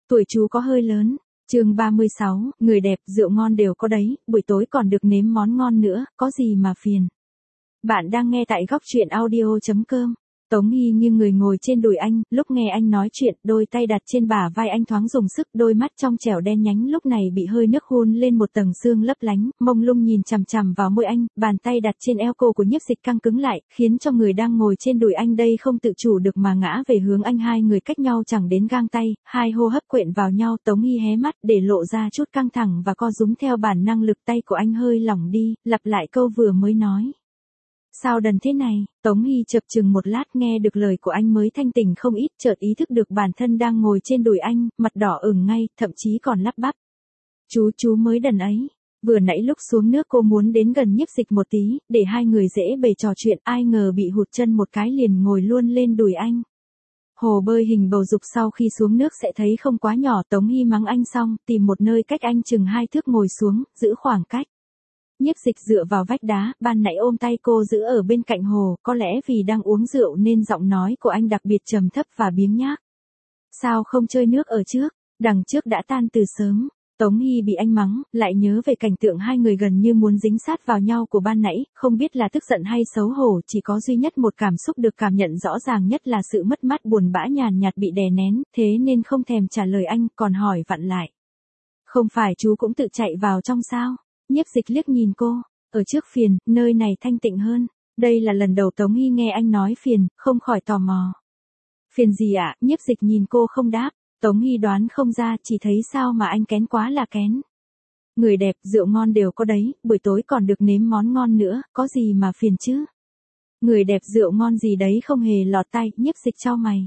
Tuổi chú có hơi lớn. Chương 36, người đẹp, rượu ngon đều có đấy, buổi tối còn được nếm món ngon nữa, có gì mà phiền. Bạn đang nghe tại góc truyện audio.com. Tống Hy như người ngồi trên đùi anh, lúc nghe anh nói chuyện, đôi tay đặt trên bả vai anh thoáng dùng sức, đôi mắt trong trẻo đen nhánh lúc này bị hơi nước hôn lên một tầng sương lấp lánh, mông lung nhìn chằm chằm vào môi anh, bàn tay đặt trên eo cô của Nhiếp Dịch căng cứng lại, khiến cho người đang ngồi trên đùi anh đây không tự chủ được mà ngã về hướng anh, hai người cách nhau chẳng đến gang tay, hai hô hấp quện vào nhau, Tống Hy hé mắt để lộ ra chút căng thẳng và co rúm theo bản năng, lực tay của anh hơi lỏng đi, lặp lại câu vừa mới nói. Sao đần thế này, Tống Hy chập chừng một lát nghe được lời của anh mới thanh tỉnh không ít, chợt ý thức được bản thân đang ngồi trên đùi anh, mặt đỏ ửng ngay, thậm chí còn lắp bắp. Chú mới đần ấy. Vừa nãy lúc xuống nước cô muốn đến gần Nhiếp Dịch một tí, để hai người dễ bề trò chuyện, ai ngờ bị hụt chân một cái liền ngồi luôn lên đùi anh. Hồ bơi hình bầu dục sau khi xuống nước sẽ thấy không quá nhỏ, Tống Hy mắng anh xong, tìm một nơi cách anh chừng 2 thước ngồi xuống, giữ khoảng cách. Nhiếp Dịch dựa vào vách đá, ban nãy ôm tay cô giữ ở bên cạnh hồ, có lẽ vì đang uống rượu nên giọng nói của anh đặc biệt trầm thấp và biếng nhác. Sao không chơi nước ở trước, đằng trước đã tan từ sớm. Tống Hy bị anh mắng, lại nhớ về cảnh tượng hai người gần như muốn dính sát vào nhau của ban nãy, không biết là tức giận hay xấu hổ, chỉ có duy nhất một cảm xúc được cảm nhận rõ ràng nhất là sự mất mát buồn bã nhàn nhạt bị đè nén, thế nên không thèm trả lời anh, còn hỏi vặn lại. Không phải chú cũng tự chạy vào trong sao? Nhiếp Dịch liếc nhìn cô, ở trước phiền, nơi này thanh tịnh hơn. Đây là lần đầu Tống Hy nghe anh nói phiền, không khỏi tò mò. Phiền gì ạ? Nhiếp Dịch nhìn cô không đáp. Tống Hy đoán không ra, chỉ thấy sao mà anh kén quá là kén. Người đẹp, rượu ngon đều có đấy, buổi tối còn được nếm món ngon nữa, có gì mà phiền chứ? Người đẹp, rượu ngon gì đấy không hề lọt tai, Nhiếp Dịch chau mày.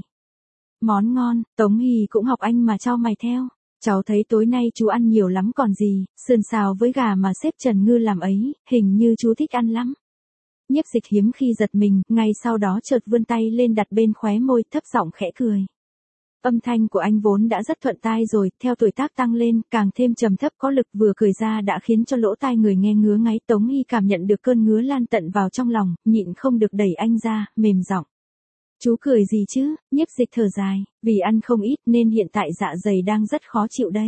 Món ngon, Tống Hy cũng học anh mà chau mày theo. Cháu thấy tối nay chú ăn nhiều lắm còn gì, sườn xào với gà mà sếp Trần Ngư làm ấy, hình như chú thích ăn lắm. Nhiếp Dịch hiếm khi giật mình, ngay sau đó chợt vươn tay lên đặt bên khóe môi, thấp giọng khẽ cười. Âm thanh của anh vốn đã rất thuận tai rồi, theo tuổi tác tăng lên, càng thêm trầm thấp có lực, vừa cười ra đã khiến cho lỗ tai người nghe ngứa ngáy. Tống Hy cảm nhận được cơn ngứa lan tận vào trong lòng, nhịn không được đẩy anh ra, mềm giọng. Chú cười gì chứ? Nhiếp Dịch thở dài, vì ăn không ít nên hiện tại dạ dày đang rất khó chịu đây.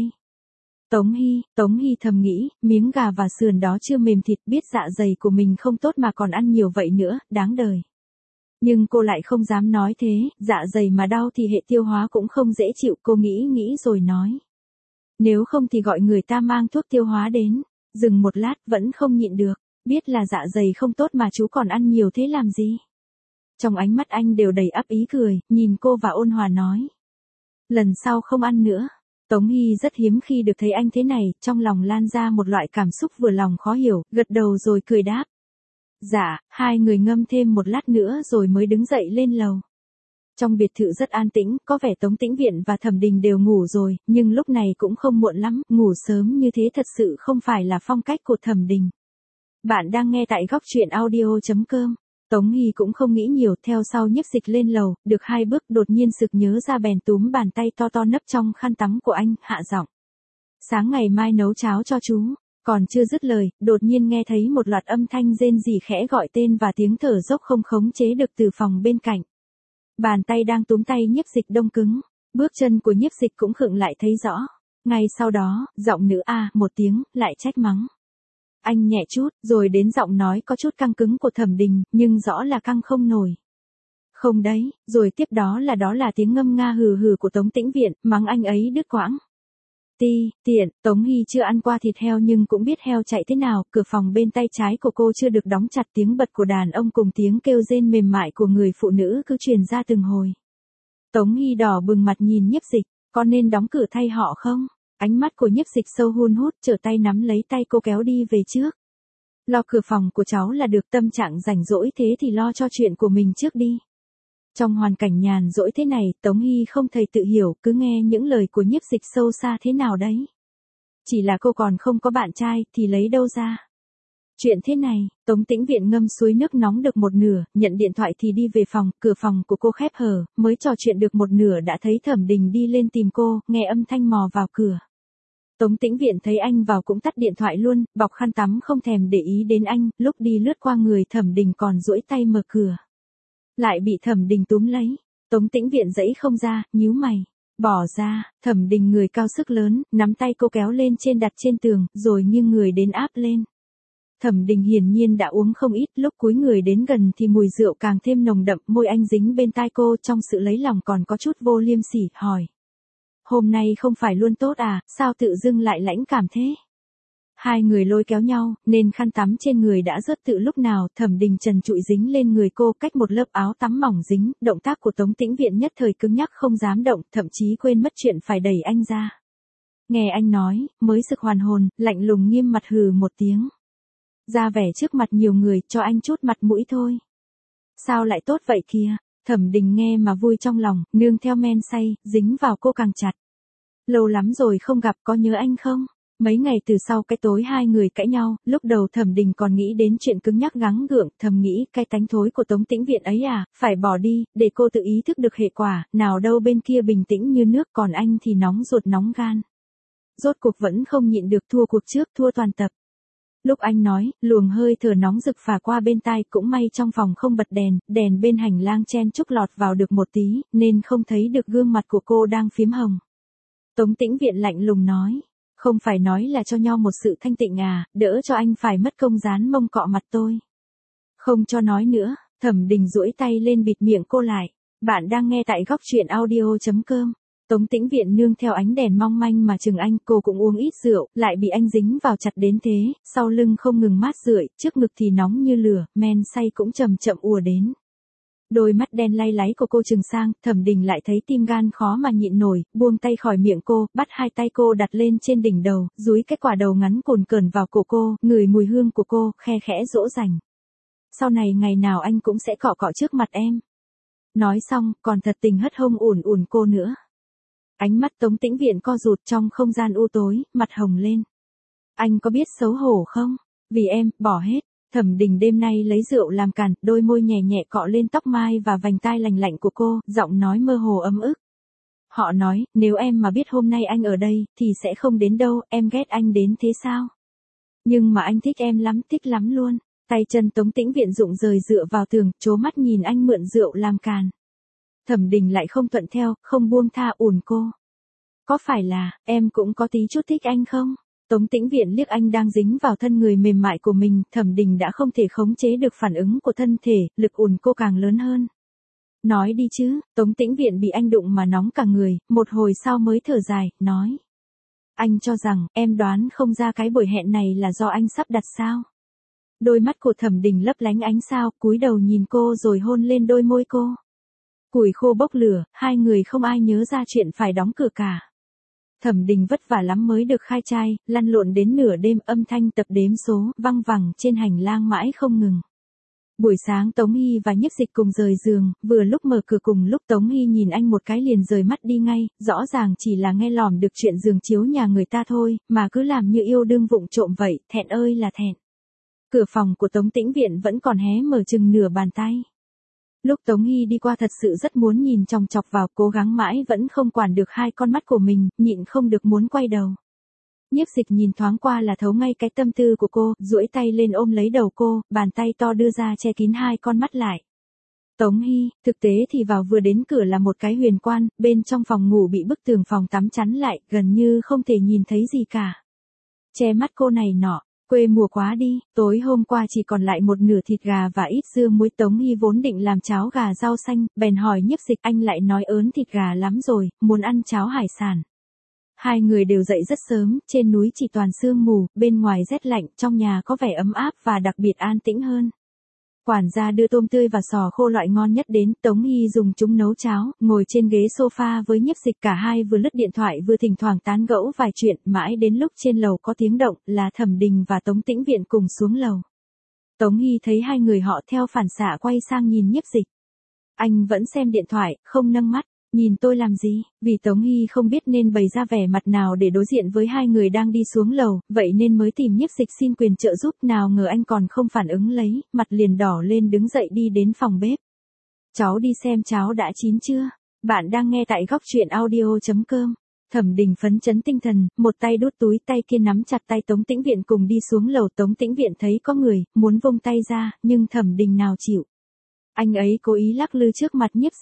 Tống Hy thầm nghĩ, miếng gà và sườn đó chưa mềm thịt, biết dạ dày của mình không tốt mà còn ăn nhiều vậy nữa, đáng đời. Nhưng cô lại không dám nói thế, dạ dày mà đau thì hệ tiêu hóa cũng không dễ chịu, cô nghĩ rồi nói. Nếu không thì gọi người ta mang thuốc tiêu hóa đến. Dừng một lát vẫn không nhịn được, biết là dạ dày không tốt mà chú còn ăn nhiều thế làm gì? Trong ánh mắt anh đều đầy ắp ý cười, nhìn cô và ôn hòa nói. Lần sau không ăn nữa. Tống Hy rất hiếm khi được thấy anh thế này, trong lòng lan ra một loại cảm xúc vừa lòng khó hiểu, gật đầu rồi cười đáp. Dạ, hai người ngâm thêm một lát nữa rồi mới đứng dậy lên lầu. Trong biệt thự rất an tĩnh, có vẻ Tống Tĩnh Viện và Thẩm Đình đều ngủ rồi, nhưng lúc này cũng không muộn lắm, ngủ sớm như thế thật sự không phải là phong cách của Thẩm Đình. Bạn đang nghe tại góc truyện audio.com. Tống Hy cũng không nghĩ nhiều, theo sau Nhiếp Dịch lên lầu, được 2 bước đột nhiên sực nhớ ra bèn túm bàn tay to to nấp trong khăn tắm của anh, hạ giọng. Sáng ngày mai nấu cháo cho chú. Còn chưa dứt lời, đột nhiên nghe thấy một loạt âm thanh rên rỉ khẽ gọi tên và tiếng thở dốc không khống chế được từ phòng bên cạnh. Bàn tay đang túm tay Nhiếp Dịch đông cứng, bước chân của Nhiếp Dịch cũng khựng lại thấy rõ. Ngay sau đó, giọng nữ a một tiếng, lại trách mắng. Anh nhẹ chút, rồi đến giọng nói có chút căng cứng của Thẩm Đình, nhưng rõ là căng không nổi. Không đấy, rồi tiếp đó là tiếng ngâm nga hừ hừ của Tống Tĩnh Viện, mắng anh ấy đứt quãng. Tiện, Tống Hy chưa ăn qua thịt heo nhưng cũng biết heo chạy thế nào, cửa phòng bên tay trái của cô chưa được đóng chặt, tiếng bật của đàn ông cùng tiếng kêu rên mềm mại của người phụ nữ cứ truyền ra từng hồi. Tống Hy đỏ bừng mặt nhìn Nhiếp Dịch, có nên đóng cửa thay họ không? Ánh mắt của Nhiếp Dịch sâu hun hút, trở tay nắm lấy tay cô kéo đi về trước. Lo cửa phòng của cháu là được, tâm trạng rảnh rỗi thế thì lo cho chuyện của mình trước đi. Trong hoàn cảnh nhàn rỗi thế này, Tống Hy không thầy tự hiểu, cứ nghe những lời của Nhiếp Dịch sâu xa thế nào đấy. Chỉ là cô còn không có bạn trai, thì lấy đâu ra. Chuyện thế này, Tống Tĩnh Viện ngâm suối nước nóng được một nửa, nhận điện thoại thì đi về phòng, cửa phòng của cô khép hờ, mới trò chuyện được một nửa đã thấy Thẩm Đình đi lên tìm cô, nghe âm thanh mò vào cửa. Tống Tĩnh Viện thấy anh vào cũng tắt điện thoại luôn, bọc khăn tắm không thèm để ý đến anh, lúc đi lướt qua người Thẩm Đình còn duỗi tay mở cửa. Lại bị Thẩm Đình túm lấy, Tống Tĩnh Viện giãy không ra, nhíu mày. Bỏ ra, Thẩm Đình người cao sức lớn, nắm tay cô kéo lên trên đặt trên tường, rồi nghiêng người đến áp lên. Thẩm Đình hiển nhiên đã uống không ít, lúc cúi người đến gần thì mùi rượu càng thêm nồng đậm, môi anh dính bên tai cô trong sự lấy lòng còn có chút vô liêm sỉ, hỏi. Hôm nay không phải luôn tốt à, sao tự dưng lại lãnh cảm thế? Hai người lôi kéo nhau, nên khăn tắm trên người đã rớt từ lúc nào, Thẩm Đình trần trụi dính lên người cô cách một lớp áo tắm mỏng dính, động tác của Tống Tĩnh Viện nhất thời cứng nhắc không dám động, thậm chí quên mất chuyện phải đẩy anh ra. Nghe anh nói, mới sực hoàn hồn, lạnh lùng nghiêm mặt hừ một tiếng. Ra vẻ trước mặt nhiều người, cho anh chút mặt mũi thôi. Sao lại tốt vậy kìa? Thẩm Đình nghe mà vui trong lòng, nương theo men say, dính vào cô càng chặt. Lâu lắm rồi không gặp, có nhớ anh không? Mấy ngày từ sau cái tối hai người cãi nhau, lúc đầu Thẩm Đình còn nghĩ đến chuyện cứng nhắc gắng gượng, thầm nghĩ cái tánh thối của Tống Tĩnh Viện ấy à, phải bỏ đi, để cô tự ý thức được hệ quả, nào đâu bên kia bình tĩnh như nước còn anh thì nóng ruột nóng gan. Rốt cuộc vẫn không nhịn được, thua cuộc trước, thua toàn tập. Lúc anh nói, luồng hơi thở nóng rực phả qua bên tai, cũng may trong phòng không bật đèn, đèn bên hành lang chen chúc lọt vào được một tí, nên không thấy được gương mặt của cô đang phím hồng. Tống Tĩnh Viện lạnh lùng nói, không phải nói là cho nhau một sự thanh tịnh à, đỡ cho anh phải mất công dán mông cọ mặt tôi. Không cho nói nữa, Thẩm Đình duỗi tay lên bịt miệng cô lại. Bạn đang nghe tại góc truyện audio.com. Tống Tĩnh Viện nương theo ánh đèn mong manh mà chừng anh, cô cũng uống ít rượu, lại bị anh dính vào chặt đến thế, sau lưng không ngừng mát rượi, trước ngực thì nóng như lửa, men say cũng chậm chậm ùa đến. Đôi mắt đen lay láy của cô trừng sang, Thẩm Đình lại thấy tim gan khó mà nhịn nổi, buông tay khỏi miệng cô, bắt hai tay cô đặt lên trên đỉnh đầu, dúi cái quả đầu ngắn cồn cờn vào cổ cô, ngửi mùi hương của cô, khe khẽ dỗ dành. Sau này ngày nào anh cũng sẽ cọ cọ trước mặt em. Nói xong, còn thật tình hất hông ủn ủn cô nữa. Ánh mắt Tống Tĩnh Viện co rụt trong không gian u tối, mặt hồng lên. Anh có biết xấu hổ không? Vì em, bỏ hết. Thẩm Đình đêm nay lấy rượu làm càn, đôi môi nhẹ nhẹ cọ lên tóc mai và vành tai lành lạnh của cô, giọng nói mơ hồ ấm ức. Họ nói, nếu em mà biết hôm nay anh ở đây, thì sẽ không đến đâu, em ghét anh đến thế sao? Nhưng mà anh thích em lắm, thích lắm luôn. Tay chân Tống Tĩnh Viện rụng rời dựa vào tường, trố mắt nhìn anh mượn rượu làm càn. Thẩm Đình lại không thuận theo, không buông tha ủn cô. Có phải là, em cũng có tí chút thích anh không? Tống Tĩnh Viện liếc anh đang dính vào thân người mềm mại của mình, Thẩm Đình đã không thể khống chế được phản ứng của thân thể, lực ủn cô càng lớn hơn. Nói đi chứ, Tống Tĩnh Viện bị anh đụng mà nóng cả người, một hồi sau mới thở dài, nói. Anh cho rằng, em đoán không ra cái buổi hẹn này là do anh sắp đặt sao? Đôi mắt của Thẩm Đình lấp lánh ánh sao, cúi đầu nhìn cô rồi hôn lên đôi môi cô. Củi khô bốc lửa, hai người không ai nhớ ra chuyện phải đóng cửa cả. Thẩm Đình vất vả lắm mới được khai trai, lăn lộn đến nửa đêm, âm thanh tập đếm số, văng vẳng trên hành lang mãi không ngừng. Buổi sáng Tống Hy và Nhiếp Dịch cùng rời giường, vừa lúc mở cửa cùng lúc Tống Hy nhìn anh một cái liền rời mắt đi ngay, rõ ràng chỉ là nghe lỏm được chuyện giường chiếu nhà người ta thôi, mà cứ làm như yêu đương vụng trộm vậy, thẹn ơi là thẹn. Cửa phòng của Tống Tĩnh Viện vẫn còn hé mở chừng nửa bàn tay. Lúc Tống Hy đi qua thật sự rất muốn nhìn chòng chọc vào, cố gắng mãi vẫn không quản được hai con mắt của mình, nhịn không được muốn quay đầu. Nhiếp Dịch nhìn thoáng qua là thấu ngay cái tâm tư của cô, duỗi tay lên ôm lấy đầu cô, bàn tay to đưa ra che kín hai con mắt lại. Tống Hy, thực tế thì vào vừa đến cửa là một cái huyền quan, bên trong phòng ngủ bị bức tường phòng tắm chắn lại, gần như không thể nhìn thấy gì cả. Che mắt cô này nọ. Quê mùa quá đi, tối hôm qua chỉ còn lại một nửa thịt gà và ít dưa muối. Tống Hy vốn định làm cháo gà rau xanh, bèn hỏi Nhiếp Dịch, anh lại nói ớn thịt gà lắm rồi, muốn ăn cháo hải sản. Hai người đều dậy rất sớm, trên núi chỉ toàn sương mù, bên ngoài rét lạnh, trong nhà có vẻ ấm áp và đặc biệt an tĩnh hơn. Quản gia đưa tôm tươi và sò khô loại ngon nhất đến, Tống Hy dùng chúng nấu cháo, ngồi trên ghế sofa với Nhiếp Dịch, cả hai vừa lướt điện thoại vừa thỉnh thoảng tán gẫu vài chuyện, mãi đến lúc trên lầu có tiếng động, là Thẩm Đình và Tống Tĩnh Viện cùng xuống lầu. Tống Hy thấy hai người họ theo phản xạ quay sang nhìn Nhiếp Dịch. Anh vẫn xem điện thoại, không nâng mắt. Nhìn tôi làm gì? Vì Tống Hy không biết nên bày ra vẻ mặt nào để đối diện với hai người đang đi xuống lầu, vậy nên mới tìm Nhiếp Dịch xin quyền trợ giúp, nào ngờ anh còn không phản ứng lấy, mặt liền đỏ lên đứng dậy đi đến phòng bếp. Cháu đi xem cháo đã chín chưa? Bạn đang nghe tại góc truyện audio.com. Thẩm Đình phấn chấn tinh thần, một tay đút túi, tay kia nắm chặt tay Tống Tĩnh Viện cùng đi xuống lầu. Tống Tĩnh Viện thấy có người, muốn vung tay ra, nhưng Thẩm Đình nào chịu. Anh ấy cố ý lắc lư trước mặt Nhiếp Dịch.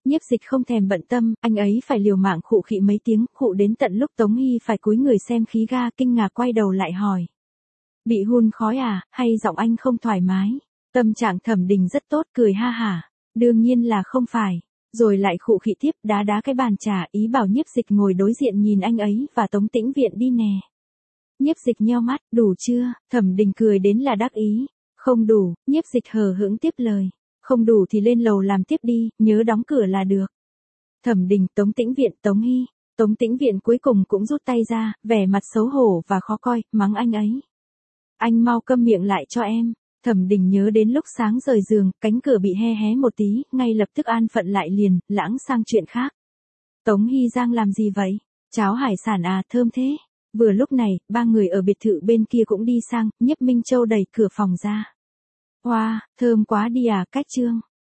Nhiếp Dịch không thèm bận tâm, anh ấy phải liều mạng khụ khị mấy tiếng, khụ đến tận lúc Tống Hy phải cúi người xem khí ga, kinh ngạc quay đầu lại hỏi. Bị hun khói à, hay giọng anh không thoải mái? Tâm trạng Thẩm Đình rất tốt, cười ha hả. Đương nhiên là không phải. Rồi lại khụ khị tiếp, đá đá cái bàn trà, ý bảo Nhiếp Dịch ngồi đối diện nhìn anh ấy và Tống Tĩnh Viện đi nè. Nhiếp Dịch nheo mắt, đủ chưa? Thẩm Đình cười đến là đắc ý. Không đủ, Nhiếp Dịch hờ hững tiếp lời. Không đủ thì lên lầu làm tiếp đi, nhớ đóng cửa là được. Thẩm Đình, Tống Tĩnh Viện, Tống Hy. Tống Tĩnh Viện cuối cùng cũng rút tay ra, vẻ mặt xấu hổ và khó coi, mắng anh ấy. Anh mau câm miệng lại cho em. Thẩm Đình nhớ đến lúc sáng rời giường, cánh cửa bị hé hé một tí, ngay lập tức an phận lại liền, lãng sang chuyện khác. Tống Hy Giang làm gì vậy? Cháo hải sản à, thơm thế. Vừa lúc này, ba người ở biệt thự bên kia cũng đi sang, Nhiếp Minh Châu đẩy cửa phòng ra. Wow, thơm quá đi à, Cách Trương.